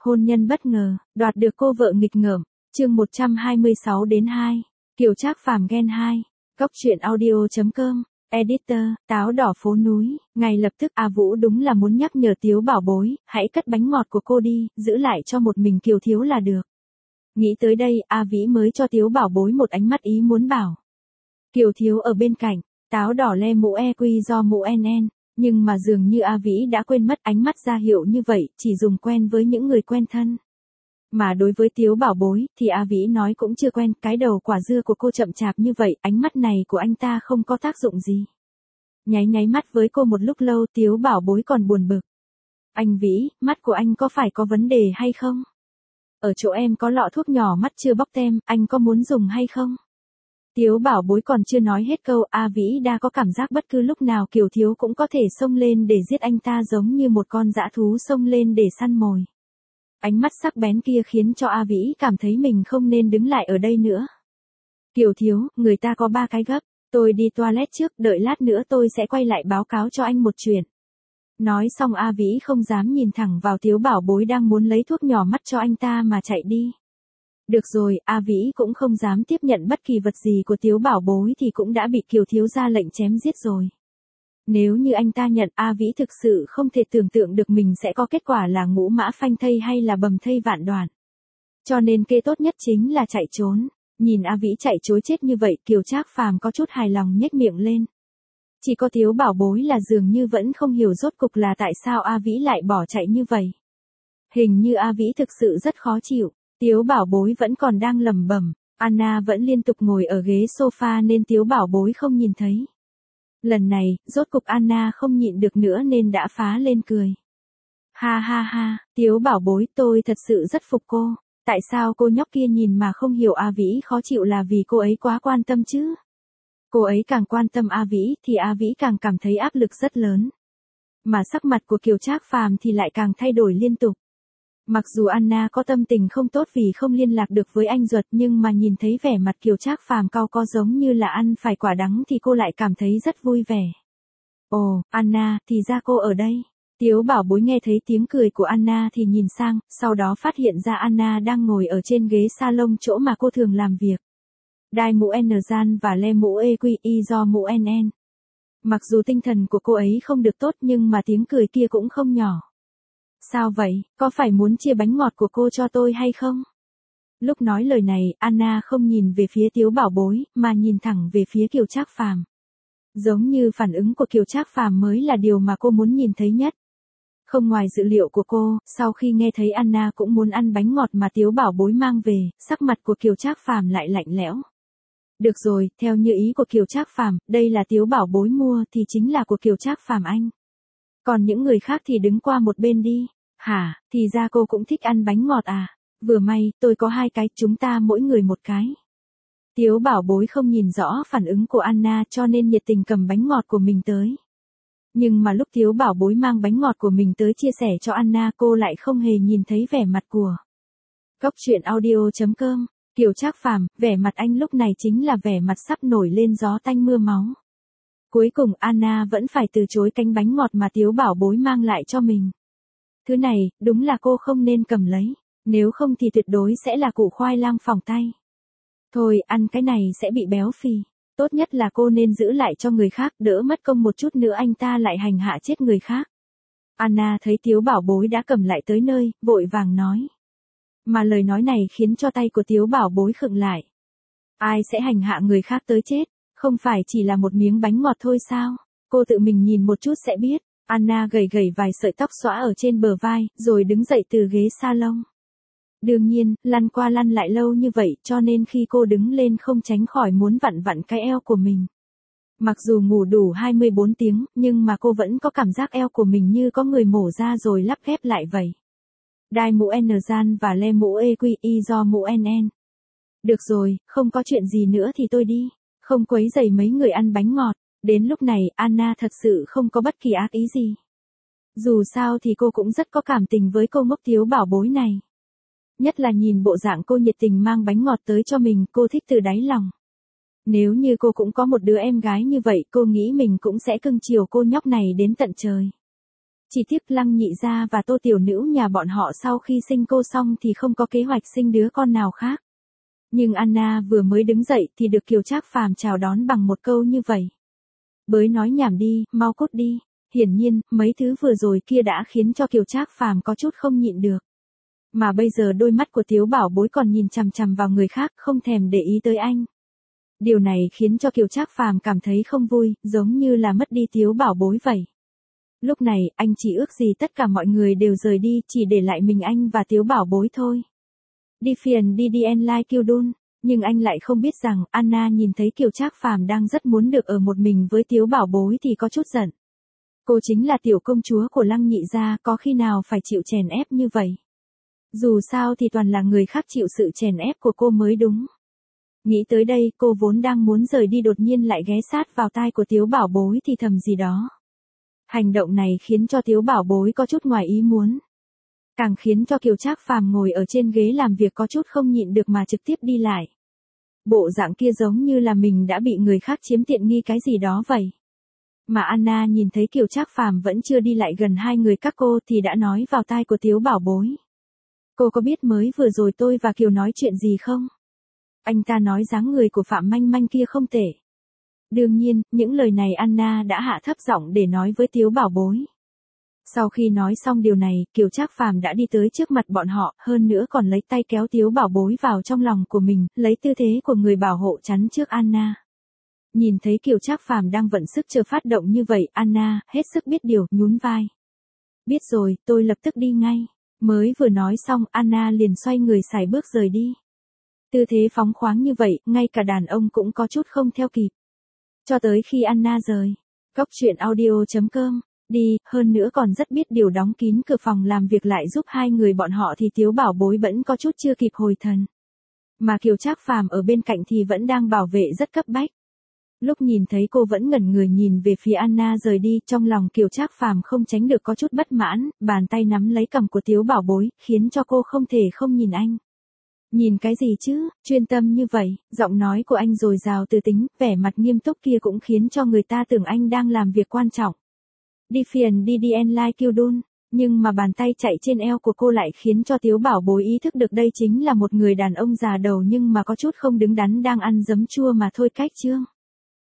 Hôn nhân bất ngờ, đoạt được cô vợ nghịch ngợm. Chương 126-2. Kiều Trác Phàm ghen 2. Cóc truyện audio.com. Editor, táo đỏ phố núi. Ngay lập tức A Vũ đúng là muốn nhắc nhở Tiếu bảo bối, hãy cất bánh ngọt của cô đi, giữ lại cho một mình Kiều Thiếu là được. Nghĩ tới đây, A Vĩ mới cho Tiếu bảo bối một ánh mắt ý muốn bảo. Kiều Thiếu ở bên cạnh, táo đỏ le mũ EQ do mũ NN. Nhưng mà dường như A Vĩ đã quên mất ánh mắt ra hiệu như vậy, chỉ dùng quen với những người quen thân. Mà đối với Tiếu bảo bối, thì A Vĩ nói cũng chưa quen, cái đầu quả dưa của cô chậm chạp như vậy, ánh mắt này của anh ta không có tác dụng gì. Nháy mắt với cô một lúc lâu, Tiếu bảo bối còn buồn bực. Anh Vĩ, mắt của anh có phải có vấn đề hay không? Ở chỗ em có lọ thuốc nhỏ mắt chưa bóc tem, anh có muốn dùng hay không? Tiếu bảo bối còn chưa nói hết câu, A Vĩ đã có cảm giác bất cứ lúc nào Kiều Thiếu cũng có thể xông lên để giết anh ta giống như một con dã thú xông lên để săn mồi. Ánh mắt sắc bén kia khiến cho A Vĩ cảm thấy mình không nên đứng lại ở đây nữa. Kiều Thiếu, người ta có 3 cái gấp, tôi đi toilet trước, đợi lát nữa tôi sẽ quay lại báo cáo cho anh một chuyện. Nói xong A Vĩ không dám nhìn thẳng vào Tiếu bảo bối đang muốn lấy thuốc nhỏ mắt cho anh ta mà chạy đi. Được rồi, A Vĩ cũng không dám tiếp nhận bất kỳ vật gì của Tiếu bảo bối thì cũng đã bị Kiều Thiếu ra lệnh chém giết rồi. Nếu như anh ta nhận, A Vĩ thực sự không thể tưởng tượng được mình sẽ có kết quả là ngũ mã phanh thây hay là bầm thây vạn đoạn. Cho nên kế tốt nhất chính là chạy trốn. Nhìn A Vĩ chạy chối chết như vậy, Kiều Trác Phàm có chút hài lòng nhếch miệng lên. Chỉ có Tiếu bảo bối là dường như vẫn không hiểu rốt cục là tại sao A Vĩ lại bỏ chạy như vậy. Hình như A Vĩ thực sự rất khó chịu. Tiếu bảo bối vẫn còn đang lẩm bẩm, Anna vẫn liên tục ngồi ở ghế sofa nên Tiếu bảo bối không nhìn thấy. Lần này, rốt cục Anna không nhịn được nữa nên đã phá lên cười. Ha ha ha, Tiếu bảo bối, tôi thật sự rất phục cô. Tại sao cô nhóc kia nhìn mà không hiểu A Vĩ khó chịu là vì cô ấy quá quan tâm chứ? Cô ấy càng quan tâm A Vĩ thì A Vĩ càng cảm thấy áp lực rất lớn. Mà sắc mặt của Kiều Trác Phàm thì lại càng thay đổi liên tục. Mặc dù Anna có tâm tình không tốt vì không liên lạc được với anh ruột nhưng mà nhìn thấy vẻ mặt Kiều Trác Phàm cau có giống như là ăn phải quả đắng thì cô lại cảm thấy rất vui vẻ. Ồ, Anna, thì ra cô ở đây. Tiếu bảo bối nghe thấy tiếng cười của Anna thì nhìn sang, sau đó phát hiện ra Anna đang ngồi ở trên ghế salon chỗ mà cô thường làm việc. Đai mũ N-gian và le mũ EQI do mũ NN. Mặc dù tinh thần của cô ấy không được tốt nhưng mà tiếng cười kia cũng không nhỏ. Sao vậy, có phải muốn chia bánh ngọt của cô cho tôi hay không? Lúc nói lời này, Anna không nhìn về phía Tiếu bảo bối, mà nhìn thẳng về phía Kiều Trác Phàm. Giống như phản ứng của Kiều Trác Phàm mới là điều mà cô muốn nhìn thấy nhất. Không ngoài dự liệu của cô, sau khi nghe thấy Anna cũng muốn ăn bánh ngọt mà Tiếu bảo bối mang về, sắc mặt của Kiều Trác Phàm lại lạnh lẽo. Được rồi, theo như ý của Kiều Trác Phàm, đây là Tiếu bảo bối mua thì chính là của Kiều Trác Phàm anh. Còn những người khác thì đứng qua một bên đi. Hả, thì ra cô cũng thích ăn bánh ngọt à? Vừa may, tôi có 2 cái, chúng ta mỗi người một cái. Tiếu bảo bối không nhìn rõ phản ứng của Anna cho nên nhiệt tình cầm bánh ngọt của mình tới. Nhưng mà lúc Tiếu bảo bối mang bánh ngọt của mình tới chia sẻ cho Anna cô lại không hề nhìn thấy vẻ mặt của. Cóc truyện audio.com. Kiều Trác Phàm, vẻ mặt anh lúc này chính là vẻ mặt sắp nổi lên gió tanh mưa máu. Cuối cùng Anna vẫn phải từ chối cánh bánh ngọt mà Tiếu bảo bối mang lại cho mình. Thứ này, đúng là cô không nên cầm lấy, nếu không thì tuyệt đối sẽ là củ khoai lang phỏng tay. Thôi, ăn cái này sẽ bị béo phì. Tốt nhất là cô nên giữ lại cho người khác, đỡ mất công một chút nữa anh ta lại hành hạ chết người khác. Anna thấy Tiếu bảo bối đã cầm lại tới nơi, vội vàng nói. Mà lời nói này khiến cho tay của Tiếu bảo bối khựng lại. Ai sẽ hành hạ người khác tới chết, không phải chỉ là một miếng bánh ngọt thôi sao? Cô tự mình nhìn một chút sẽ biết. Anna gầy vài sợi tóc xõa ở trên bờ vai, rồi đứng dậy từ ghế salon. Đương nhiên, lăn qua lăn lại lâu như vậy cho nên khi cô đứng lên không tránh khỏi muốn vặn vặn cái eo của mình. Mặc dù ngủ đủ 24 tiếng, nhưng mà cô vẫn có cảm giác eo của mình như có người mổ ra rồi lắp ghép lại vậy. Đai mũ N-gian và le mũ EQI do mũ NN. Được rồi, không có chuyện gì nữa thì tôi đi, không quấy rầy mấy người ăn bánh ngọt. Đến lúc này, Anna thật sự không có bất kỳ ác ý gì. Dù sao thì cô cũng rất có cảm tình với cô ngốc Tiếu bảo bối này. Nhất là nhìn bộ dạng cô nhiệt tình mang bánh ngọt tới cho mình, cô thích từ đáy lòng. Nếu như cô cũng có một đứa em gái như vậy, cô nghĩ mình cũng sẽ cưng chiều cô nhóc này đến tận trời. Chỉ tiếc Lăng Nhị gia và Tô tiểu nữ nhà bọn họ sau khi sinh cô xong thì không có kế hoạch sinh đứa con nào khác. Nhưng Anna vừa mới đứng dậy thì được Kiều Trác Phàm chào đón bằng một câu như vậy. Bới nói nhảm đi, mau cút đi. Hiển nhiên, mấy thứ vừa rồi kia đã khiến cho Kiều Trác Phàm có chút không nhịn được. Mà bây giờ đôi mắt của Tiếu Bảo Bối còn nhìn chằm chằm vào người khác, không thèm để ý tới anh. Điều này khiến cho Kiều Trác Phàm cảm thấy không vui, giống như là mất đi Tiếu Bảo Bối vậy. Lúc này, anh chỉ ước gì tất cả mọi người đều rời đi, chỉ để lại mình anh và Tiếu Bảo Bối thôi. Đi phiền đi đi en lai Kiều Đun, nhưng anh lại không biết rằng, Anna nhìn thấy Kiều Trác Phàm đang rất muốn được ở một mình với Tiếu Bảo Bối thì có chút giận. Cô chính là tiểu công chúa của Lăng Nhị gia, có khi nào phải chịu chèn ép như vậy. Dù sao thì toàn là người khác chịu sự chèn ép của cô mới đúng. Nghĩ tới đây, cô vốn đang muốn rời đi đột nhiên lại ghé sát vào tai của Tiếu Bảo Bối thì thầm gì đó. Hành động này khiến cho Tiếu Bảo Bối có chút ngoài ý muốn. Càng khiến cho Kiều Trác Phàm ngồi ở trên ghế làm việc có chút không nhịn được mà trực tiếp đi lại. Bộ dạng kia giống như là mình đã bị người khác chiếm tiện nghi cái gì đó vậy. Mà Anna nhìn thấy Kiều Trác Phàm vẫn chưa đi lại gần hai người các cô thì đã nói vào tai của Tiếu Bảo Bối. Cô có biết mới vừa rồi tôi và Kiều nói chuyện gì không? Anh ta nói dáng người của Phạm Manh Manh kia không tệ. Đương nhiên, những lời này Anna đã hạ thấp giọng để nói với Tiếu Bảo Bối. Sau khi nói xong điều này, Kiều Trác Phàm đã đi tới trước mặt bọn họ, hơn nữa còn lấy tay kéo Tiếu Bảo Bối vào trong lòng của mình, lấy tư thế của người bảo hộ chắn trước Anna. Nhìn thấy Kiều Trác Phàm đang vận sức chờ phát động như vậy, Anna hết sức biết điều, nhún vai. Biết rồi, tôi lập tức đi ngay. Mới vừa nói xong, Anna liền xoay người sải bước rời đi. Tư thế phóng khoáng như vậy, ngay cả đàn ông cũng có chút không theo kịp. Cho tới khi Anna rời. Góc truyện audio.com. Đi, hơn nữa còn rất biết điều đóng kín cửa phòng làm việc lại giúp hai người bọn họ thì Tiếu Bảo Bối vẫn có chút chưa kịp hồi thần. Mà Kiều Trác Phàm ở bên cạnh thì vẫn đang bảo vệ rất cấp bách. Lúc nhìn thấy cô vẫn ngẩn người nhìn về phía Anna rời đi, trong lòng Kiều Trác Phàm không tránh được có chút bất mãn, bàn tay nắm lấy cằm của Tiếu Bảo Bối, khiến cho cô không thể không nhìn anh. Nhìn cái gì chứ, chuyên tâm như vậy, giọng nói của anh dồi dào từ tính, vẻ mặt nghiêm túc kia cũng khiến cho người ta tưởng anh đang làm việc quan trọng. Đi phiền đi đi en lai Kiều Đun, nhưng mà bàn tay chạy trên eo của cô lại khiến cho Tiếu Bảo Bối ý thức được đây chính là một người đàn ông già đầu nhưng mà có chút không đứng đắn đang ăn giấm chua mà thôi cách chương.